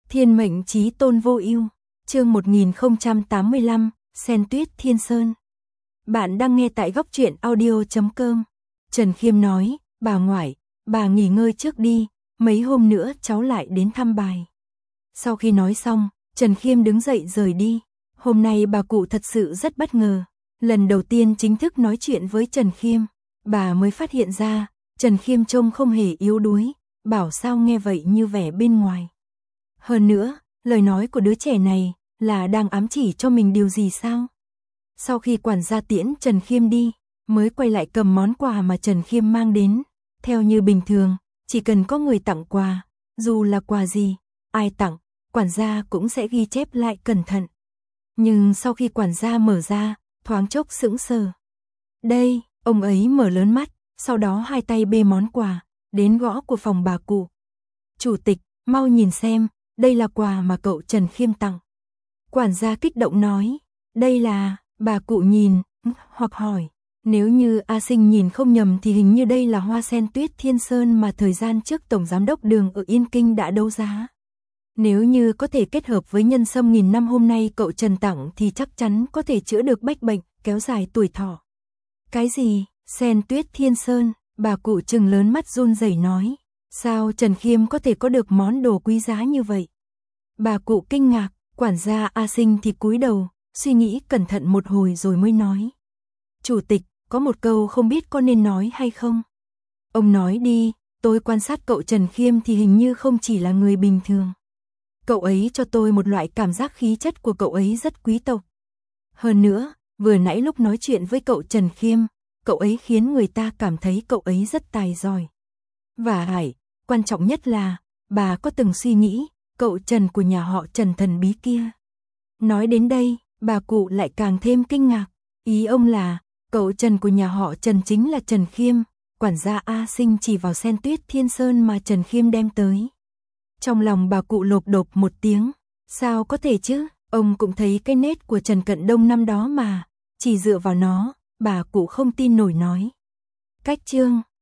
Thiên mệnh chí tôn vô ưu, chương 1085, Sen Tuyết Thiên Sơn. Bạn đang nghe tại góc truyện audio.com. Trần Khiêm nói, bà ngoại, bà nghỉ ngơi trước đi, mấy hôm nữa cháu lại đến thăm bài. Sau khi nói xong, Trần Khiêm đứng dậy rời đi. Hôm nay bà cụ thật sự rất bất ngờ. Lần đầu tiên chính thức nói chuyện với Trần Khiêm, bà mới phát hiện ra, Trần Khiêm trông không hề yếu đuối, bảo sao nghe vậy như vẻ bên ngoài. Hơn nữa, lời nói của đứa trẻ này là đang ám chỉ cho mình điều gì sao? Sau khi quản gia tiễn Trần Khiêm đi, mới quay lại cầm món quà mà Trần Khiêm mang đến. Theo như bình thường, chỉ cần có người tặng quà, dù là quà gì, ai tặng, quản gia cũng sẽ ghi chép lại cẩn thận. Nhưng sau khi quản gia mở ra, thoáng chốc sững sờ. Đây, ông ấy mở lớn mắt, sau đó hai tay bê món quà, đến gõ của phòng bà cụ. Chủ tịch, mau nhìn xem, đây là quà mà cậu Trần Khiêm tặng. Quản gia kích động nói, đây là, bà cụ nhìn, hoặc hỏi, nếu như A Sinh nhìn không nhầm thì hình như đây là hoa sen Tuyết Thiên Sơn mà thời gian trước Tổng Giám đốc Đường ở Yên Kinh đã đấu giá. Nếu như có thể kết hợp với nhân sâm nghìn năm hôm nay cậu Trần tặng thì chắc chắn có thể chữa được bách bệnh, kéo dài tuổi thọ. Cái gì, sen Tuyết Thiên Sơn, bà cụ trừng lớn mắt run rẩy nói. Sao Trần Khiêm có thể có được món đồ quý giá như vậy? Bà cụ kinh ngạc, quản gia A Sinh thì cúi đầu, suy nghĩ cẩn thận một hồi rồi mới nói. Chủ tịch, có một câu không biết có nên nói hay không? Ông nói đi, tôi quan sát cậu Trần Khiêm thì hình như không chỉ là người bình thường. Cậu ấy cho tôi một loại cảm giác khí chất của cậu ấy rất quý tộc. Hơn nữa, vừa nãy lúc nói chuyện với cậu Trần Khiêm, cậu ấy khiến người ta cảm thấy cậu ấy rất tài giỏi. Và quan trọng nhất là, bà có từng suy nghĩ, cậu Trần của nhà họ Trần thần bí kia. Nói đến đây, bà cụ lại càng thêm kinh ngạc. Ý ông là, cậu Trần của nhà họ Trần chính là Trần Khiêm. Quản gia A Sinh chỉ vào sen Tuyết Thiên Sơn mà Trần Khiêm đem tới. Trong lòng bà cụ lộp đột một tiếng. Sao có thể chứ, ông cũng thấy cái nét của Trần Cận Đông năm đó mà. Chỉ dựa vào nó, bà cụ không tin nổi nói. Cách chương